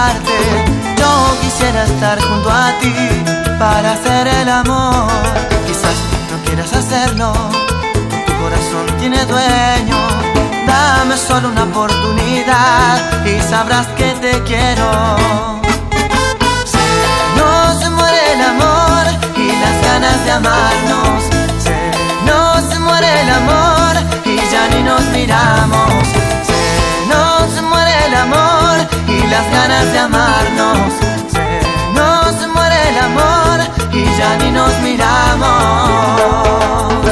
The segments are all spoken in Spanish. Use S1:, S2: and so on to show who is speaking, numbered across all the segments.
S1: olvidarte. Yo quisiera estar junto a ti para hacer el amor. Quizás no quieras hacerlo, tu corazón tiene dueño. Dame solo una oportunidad y sabrás que te quiero. Se nos muere el amor y las ganas de amarnos. Se nos muere el amor y ya ni nos miramos. Se nos muere el amor y las ganas de amarnos. Se nos muere el amor y ya ni nos miramos.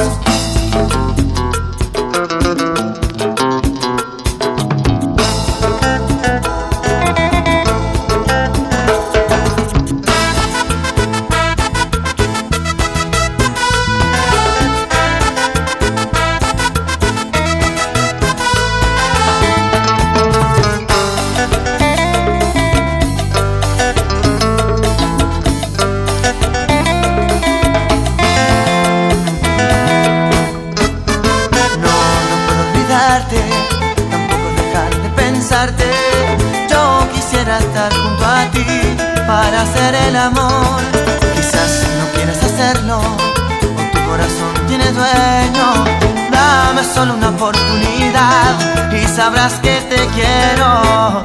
S1: Tampoco dejar de pensarte. Yo quisiera estar junto a ti para hacer el amor. Quizás no quieras hacerlo, o tu corazón tiene dueño. Dame solo una oportunidad y sabrás que te quiero.